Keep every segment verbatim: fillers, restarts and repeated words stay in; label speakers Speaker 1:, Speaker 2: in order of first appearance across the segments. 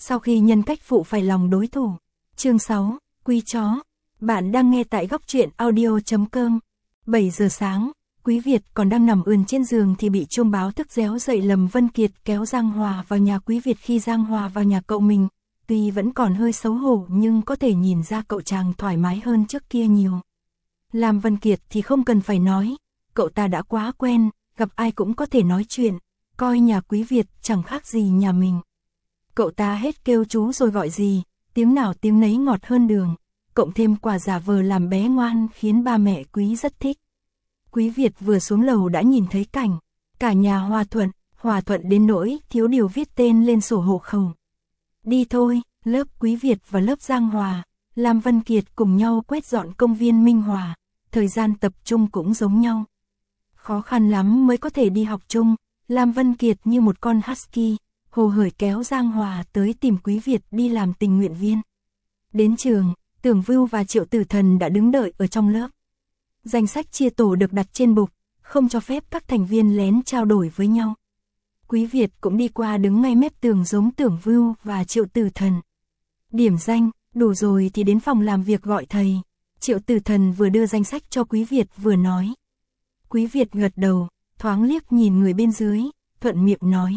Speaker 1: Sau khi nhân cách phụ phải lòng đối thủ. Chương sáu, Quý chó. Bạn đang nghe tại góc truyện audio chấm com. bảy giờ sáng, Quý Việt còn đang nằm ườn trên giường thì bị chuông báo thức réo dậy. Lâm Vân Kiệt kéo Giang Hòa vào nhà Quý Việt khi Giang Hòa vào nhà cậu mình. Tuy vẫn còn hơi xấu hổ nhưng có thể nhìn ra cậu chàng thoải mái hơn trước kia nhiều. Lam Vân Kiệt thì không cần phải nói, cậu ta đã quá quen, gặp ai cũng có thể nói chuyện, coi nhà Quý Việt chẳng khác gì nhà mình. Cậu ta hết kêu chú rồi gọi gì, tiếng nào tiếng nấy ngọt hơn đường, cộng thêm quả giả vờ làm bé ngoan khiến ba mẹ Quý rất thích. Quý Việt vừa xuống lầu đã nhìn thấy cảnh, cả nhà hòa thuận, hòa thuận đến nỗi thiếu điều viết tên lên sổ hộ khẩu. Đi thôi, lớp Quý Việt và lớp Giang Hòa, Lam Vân Kiệt cùng nhau quét dọn công viên Minh Hòa, thời gian tập trung cũng giống nhau. Khó khăn lắm mới có thể đi học chung, Lam Vân Kiệt như một con husky, hồ hởi kéo Giang Hòa tới tìm Quý Việt đi làm tình nguyện viên. Đến trường, Tưởng Vưu và Triệu Tử Thần đã đứng đợi ở trong lớp. Danh sách chia tổ được đặt trên bục, không cho phép các thành viên lén trao đổi với nhau. Quý Việt cũng đi qua đứng ngay mép tường giống Tưởng Vưu và Triệu Tử Thần. Điểm danh, đủ rồi thì đến phòng làm việc gọi thầy. Triệu Tử Thần vừa đưa danh sách cho Quý Việt vừa nói. Quý Việt gật đầu, thoáng liếc nhìn người bên dưới, thuận miệng nói.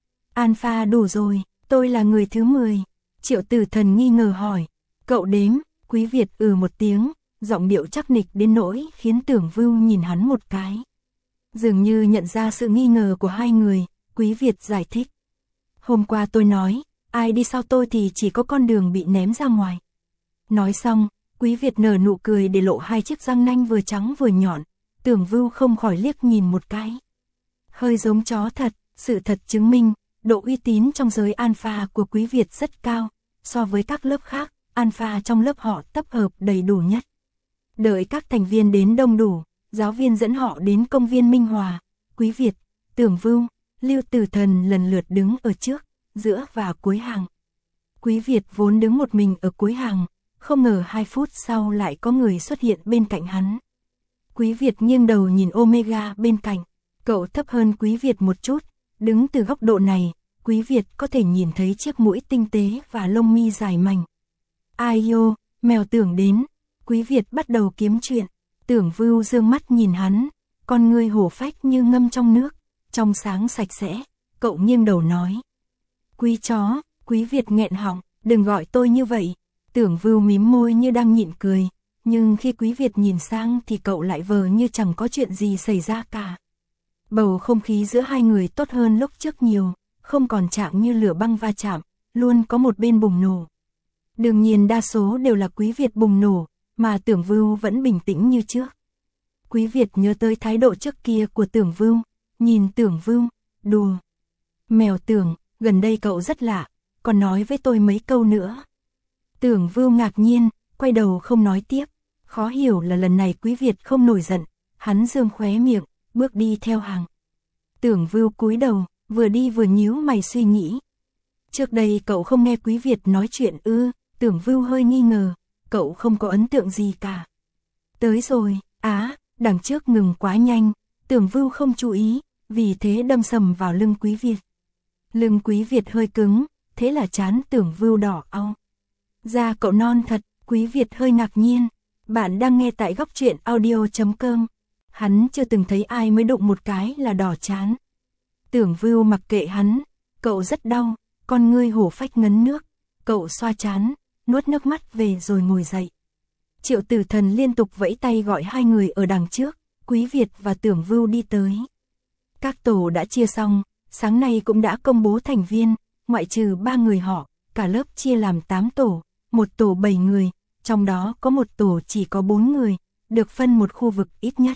Speaker 1: Alpha đủ rồi, tôi là người thứ mười. Triệu Tử Thần nghi ngờ hỏi. Cậu đếm, Quý Việt ừ một tiếng, giọng điệu chắc nịch đến nỗi khiến Tưởng Vưu nhìn hắn một cái. Dường như nhận ra sự nghi ngờ của hai người, Quý Việt giải thích. Hôm qua tôi nói, ai đi sau tôi thì chỉ có con đường bị ném ra ngoài. Nói xong, Quý Việt nở nụ cười để lộ hai chiếc răng nanh vừa trắng vừa nhọn, Tưởng Vưu không khỏi liếc nhìn một cái. Hơi giống chó thật, sự thật chứng minh, độ uy tín trong giới alpha của Quý Việt rất cao, so với các lớp khác, alpha trong lớp họ tập hợp đầy đủ nhất. Đợi các thành viên đến đông đủ, giáo viên dẫn họ đến công viên Minh Hòa, Quý Việt, Tưởng Vưu, Lưu Tử Thần lần lượt đứng ở trước, giữa và cuối hàng. Quý Việt vốn đứng một mình ở cuối hàng, không ngờ hai phút sau lại có người xuất hiện bên cạnh hắn. Quý Việt nghiêng đầu nhìn Omega bên cạnh, cậu thấp hơn Quý Việt một chút, đứng từ góc độ này, Quý Việt có thể nhìn thấy chiếc mũi tinh tế và lông mi dài mảnh. Ai yo, mèo Tưởng đến, Quý Việt bắt đầu kiếm chuyện, Tưởng Vưu dương mắt nhìn hắn, con ngươi hổ phách như ngâm trong nước, trong sáng sạch sẽ, cậu nghiêng đầu nói. Quý chó, Quý Việt nghẹn họng, đừng gọi tôi như vậy. Tưởng Vưu mím môi như đang nhịn cười, nhưng khi Quý Việt nhìn sang thì cậu lại vờ như chẳng có chuyện gì xảy ra cả. Bầu không khí giữa hai người tốt hơn lúc trước nhiều, không còn chạm như lửa băng va chạm, luôn có một bên bùng nổ. Đương nhiên đa số đều là Quý Việt bùng nổ, mà Tưởng Vưu vẫn bình tĩnh như trước. Quý Việt nhớ tới thái độ trước kia của Tưởng Vưu, nhìn Tưởng Vưu, đùa. Mèo Tưởng, gần đây cậu rất lạ, còn nói với tôi mấy câu nữa. Tưởng Vưu ngạc nhiên, quay đầu không nói tiếp, khó hiểu là lần này Quý Việt không nổi giận, hắn dương khóe miệng, bước đi theo hàng. Tưởng Vưu cúi đầu, vừa đi vừa nhíu mày suy nghĩ. Trước đây cậu không nghe Quý Việt nói chuyện ư? Tưởng Vưu hơi nghi ngờ, cậu không có ấn tượng gì cả. Tới rồi, á, đằng trước ngừng quá nhanh, Tưởng Vưu không chú ý, vì thế đâm sầm vào lưng Quý Việt. Lưng Quý Việt hơi cứng, thế là trán Tưởng Vưu đỏ au. Da cậu non thật, Quý Việt hơi ngạc nhiên. Bạn đang nghe tại góc truyện audio chấm com. Hắn chưa từng thấy ai mới đụng một cái là đỏ trán. Tưởng Vưu mặc kệ hắn, cậu rất đau, con ngươi hổ phách ngấn nước, cậu xoa trán, nuốt nước mắt về rồi ngồi dậy. Triệu Tử Thần liên tục vẫy tay gọi hai người ở đằng trước, Quý Việt và Tưởng Vưu đi tới. Các tổ đã chia xong, sáng nay cũng đã công bố thành viên, ngoại trừ ba người họ, cả lớp chia làm tám tổ, một tổ bảy người, trong đó có một tổ chỉ có bốn người, được phân một khu vực ít nhất.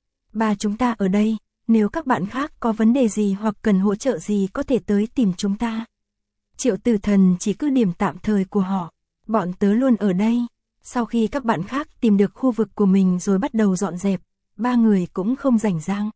Speaker 1: Ba chúng ta ở đây, nếu các bạn khác có vấn đề gì hoặc cần hỗ trợ gì có thể tới tìm chúng ta. Triệu Tử Thần chỉ cứ điểm tạm thời của họ, bọn tớ luôn ở đây. Sau khi các bạn khác tìm được khu vực của mình rồi bắt đầu dọn dẹp, ba người cũng không rảnh rang.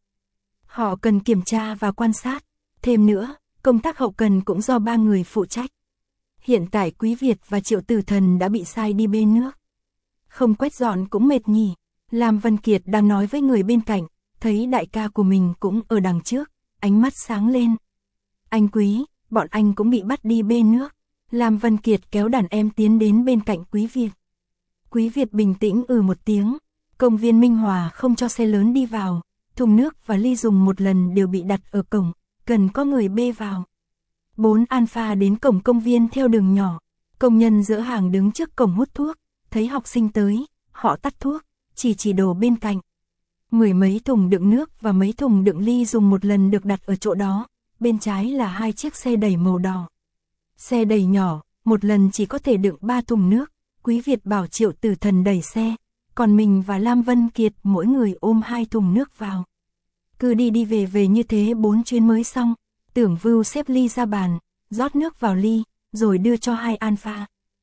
Speaker 1: Họ cần kiểm tra và quan sát, thêm nữa, công tác hậu cần cũng do ba người phụ trách. Hiện tại Quý Việt và Triệu Tử Thần đã bị sai đi bê nước. Không quét dọn cũng mệt nhỉ. Lam Vân Kiệt đang nói với người bên cạnh, thấy đại ca của mình cũng ở đằng trước, ánh mắt sáng lên. Anh Quý, bọn anh cũng bị bắt đi bê nước. Lam Vân Kiệt kéo đàn em tiến đến bên cạnh Quý Việt. Quý Việt bình tĩnh ừ một tiếng, công viên Minh Hòa không cho xe lớn đi vào, thùng nước và ly dùng một lần đều bị đặt ở cổng, cần có người bê vào. Bốn Alpha đến cổng công viên theo đường nhỏ, công nhân dỡ hàng đứng trước cổng hút thuốc, thấy học sinh tới, họ tắt thuốc, chỉ chỉ đồ bên cạnh. Mười mấy thùng đựng nước và mấy thùng đựng ly dùng một lần được đặt ở chỗ đó, bên trái là hai chiếc xe đẩy màu đỏ. Xe đẩy nhỏ, một lần chỉ có thể đựng ba thùng nước, Quý Việt bảo Triệu Tử Thần đẩy xe, còn mình và Lam Vân Kiệt mỗi người ôm hai thùng nước vào. Cứ đi đi về về như thế bốn chuyến mới xong, Tưởng Vưu xếp ly ra bàn, rót nước vào ly, rồi đưa cho hai Alpha.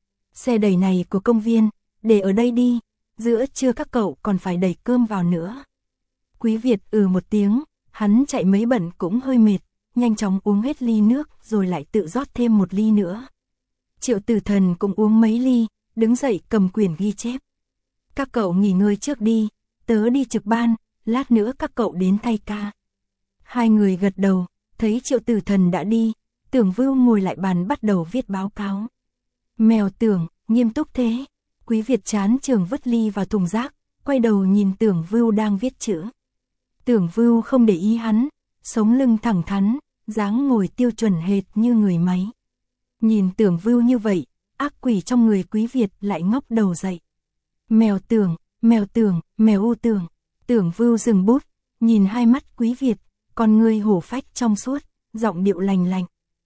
Speaker 1: Xe đẩy này của công viên, để ở đây đi, giữa trưa các cậu còn phải đẩy cơm vào nữa. Quý Việt ừ một tiếng, hắn chạy mấy bận cũng hơi mệt, nhanh chóng uống hết ly nước rồi lại tự rót thêm một ly nữa. Triệu Tử Thần cũng uống mấy ly, đứng dậy cầm quyển ghi chép. Các cậu nghỉ ngơi trước đi, tớ đi trực ban, lát nữa các cậu đến thay ca. Hai người gật đầu, thấy Triệu Tử Thần đã đi, Tưởng Vưu ngồi lại bàn bắt đầu viết báo cáo. Mèo Tưởng, nghiêm túc thế. Quý Việt chán trường vứt ly vào thùng rác, quay đầu nhìn Tưởng Vưu đang viết chữ. Tưởng Vưu không để ý hắn, sống lưng thẳng thắn, dáng ngồi tiêu chuẩn hệt như người máy. Nhìn Tưởng Vưu như vậy, ác quỷ trong người Quý Việt lại ngóc đầu dậy. Mèo Tưởng, mèo Tưởng, mèo u Tưởng. Tưởng Vưu dừng bút, nhìn hai mắt Quý Việt, con ngươi hổ phách trong suốt, giọng điệu lành lạnh.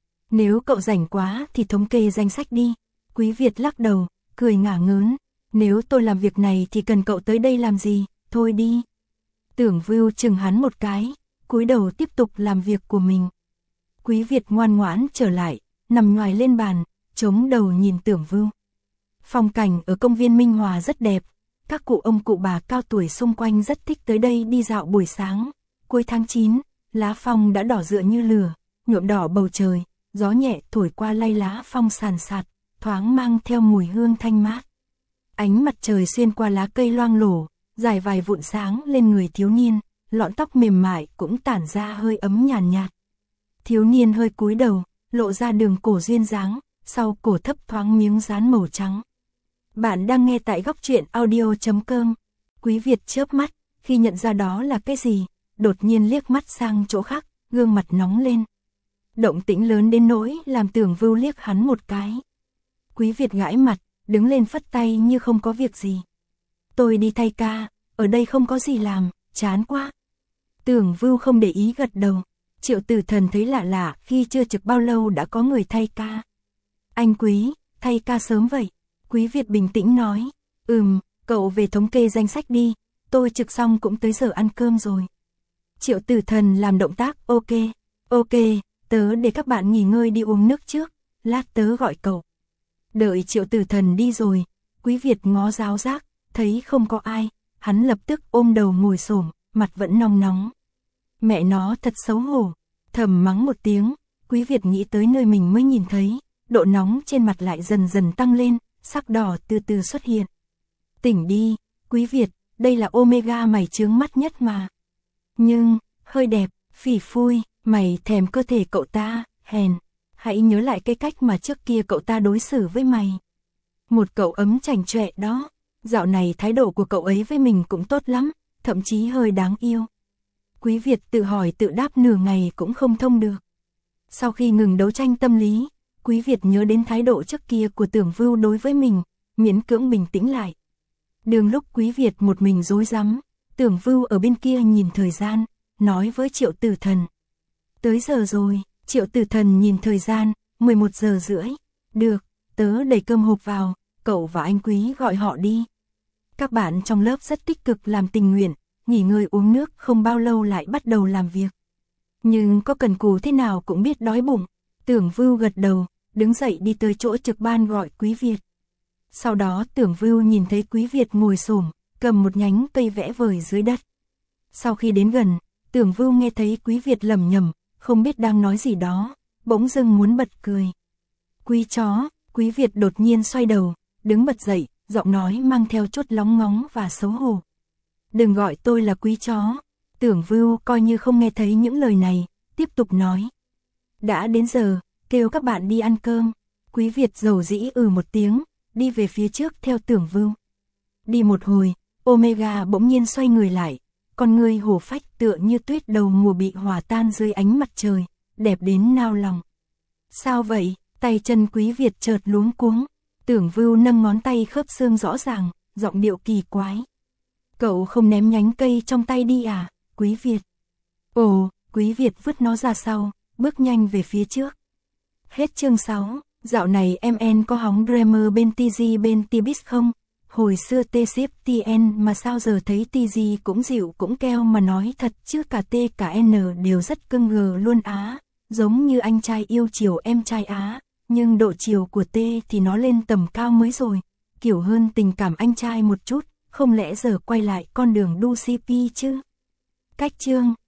Speaker 1: Nếu cậu rảnh quá thì thống kê danh sách đi. Quý Việt lắc đầu, cười ngả ngớn. Nếu tôi làm việc này thì cần cậu tới đây làm gì, thôi đi. Tưởng Vưu chừng hắn một cái, cúi đầu tiếp tục làm việc của mình. Quý Việt ngoan ngoãn trở lại, nằm ngoài lên bàn, chống đầu nhìn Tưởng Vưu. Phong cảnh ở công viên Minh Hòa rất đẹp, các cụ ông cụ bà cao tuổi xung quanh rất thích tới đây đi dạo buổi sáng. Cuối tháng chín, lá phong đã đỏ rựa như lửa, nhuộm đỏ bầu trời, gió nhẹ thổi qua lay lá phong sàn sạt, thoáng mang theo mùi hương thanh mát. Ánh mặt trời xuyên qua lá cây loang lổ, dài vài vụn sáng lên người thiếu niên, lọn tóc mềm mại cũng tản ra hơi ấm nhàn nhạt, nhạt. Thiếu niên hơi cúi đầu, lộ ra đường cổ duyên dáng, sau cổ thấp thoáng miếng dán màu trắng. Bạn đang nghe tại góc truyện audio chấm com. Quý Việt chớp mắt, khi nhận ra đó là cái gì, đột nhiên liếc mắt sang chỗ khác, gương mặt nóng lên. Động tĩnh lớn đến nỗi làm Tưởng Vưu liếc hắn một cái. Quý Việt gãi mặt, đứng lên phất tay như không có việc gì. Tôi đi thay ca, ở đây không có gì làm, chán quá. Tưởng Vưu không để ý gật đầu. Triệu Tử Thần thấy lạ lạ khi chưa trực bao lâu đã có người thay ca. Anh Quý, thay ca sớm vậy. Quý Việt bình tĩnh nói. Ừm, cậu về thống kê danh sách đi, tôi trực xong cũng tới giờ ăn cơm rồi. Triệu Tử Thần làm động tác ok, ok, tớ để các bạn nghỉ ngơi đi uống nước trước, lát tớ gọi cậu. Đợi Triệu Tử Thần đi rồi, Quý Việt ngó giáo giác, thấy không có ai, hắn lập tức ôm đầu ngồi xổm, mặt vẫn nóng nóng. Mẹ nó thật xấu hổ, thầm mắng một tiếng, Quý Việt nghĩ tới nơi mình mới nhìn thấy, độ nóng trên mặt lại dần dần tăng lên, sắc đỏ từ từ xuất hiện. Tỉnh đi, Quý Việt, đây là Omega mày chướng mắt nhất mà. Nhưng, hơi đẹp, phỉ phui, mày thèm cơ thể cậu ta, hèn. Hãy nhớ lại cái cách mà trước kia cậu ta đối xử với mày. Một cậu ấm chảnh chọe đó, dạo này thái độ của cậu ấy với mình cũng tốt lắm, thậm chí hơi đáng yêu. Quý Việt tự hỏi tự đáp nửa ngày cũng không thông được. Sau khi ngừng đấu tranh tâm lý, Quý Việt nhớ đến thái độ trước kia của Tưởng Vưu đối với mình, miễn cưỡng bình tĩnh lại. Đường lúc Quý Việt một mình rối rắm, Tưởng Vưu ở bên kia nhìn thời gian, nói với Triệu Tử Thần. Tới giờ rồi. Triệu Tử Thần nhìn thời gian, mười một giờ rưỡi. Được, tớ đẩy cơm hộp vào, cậu và anh Quý gọi họ đi. Các bạn trong lớp rất tích cực làm tình nguyện, nghỉ ngơi uống nước không bao lâu lại bắt đầu làm việc. Nhưng có cần cù thế nào cũng biết đói bụng. Tưởng Vưu gật đầu, đứng dậy đi tới chỗ trực ban gọi Quý Việt. Sau đó Tưởng Vưu nhìn thấy Quý Việt ngồi xổm, cầm một nhánh cây vẽ vời dưới đất. Sau khi đến gần, Tưởng Vưu nghe thấy Quý Việt lẩm nhẩm, không biết đang nói gì đó, bỗng dưng muốn bật cười. Quý chó, Quý Việt đột nhiên xoay đầu, đứng bật dậy, giọng nói mang theo chút lóng ngóng và xấu hổ. Đừng gọi tôi là Quý chó. Tưởng Vưu coi như không nghe thấy những lời này, tiếp tục nói. Đã đến giờ, kêu các bạn đi ăn cơm. Quý Việt dầu dĩ ừ một tiếng, đi về phía trước theo Tưởng Vưu. Đi một hồi, Omega bỗng nhiên xoay người lại, con người hổ phách tựa như tuyết đầu mùa bị hòa tan dưới ánh mặt trời, đẹp đến nao lòng. Sao vậy? Tay chân Quý Việt chợt luống cuống. Tưởng Vưu nâng ngón tay khớp xương rõ ràng, giọng điệu kỳ quái. Cậu không ném nhánh cây trong tay đi à, Quý Việt? Ồ, Quý Việt vứt nó ra sau, bước nhanh về phía trước. Hết chương sáu. Dạo này em en có hóng Dreamer bên tê giê bên Tibis không? Hồi xưa tê xếp tê en mà sao giờ thấy tê giê cũng dịu cũng keo mà nói thật chứ cả T cả N đều rất cưng gờ luôn á. Giống như anh trai yêu chiều em trai á, nhưng độ chiều của T thì nó lên tầm cao mới rồi. Kiểu hơn tình cảm anh trai một chút, không lẽ giờ quay lại con đường đu xê pê chứ? Cách chương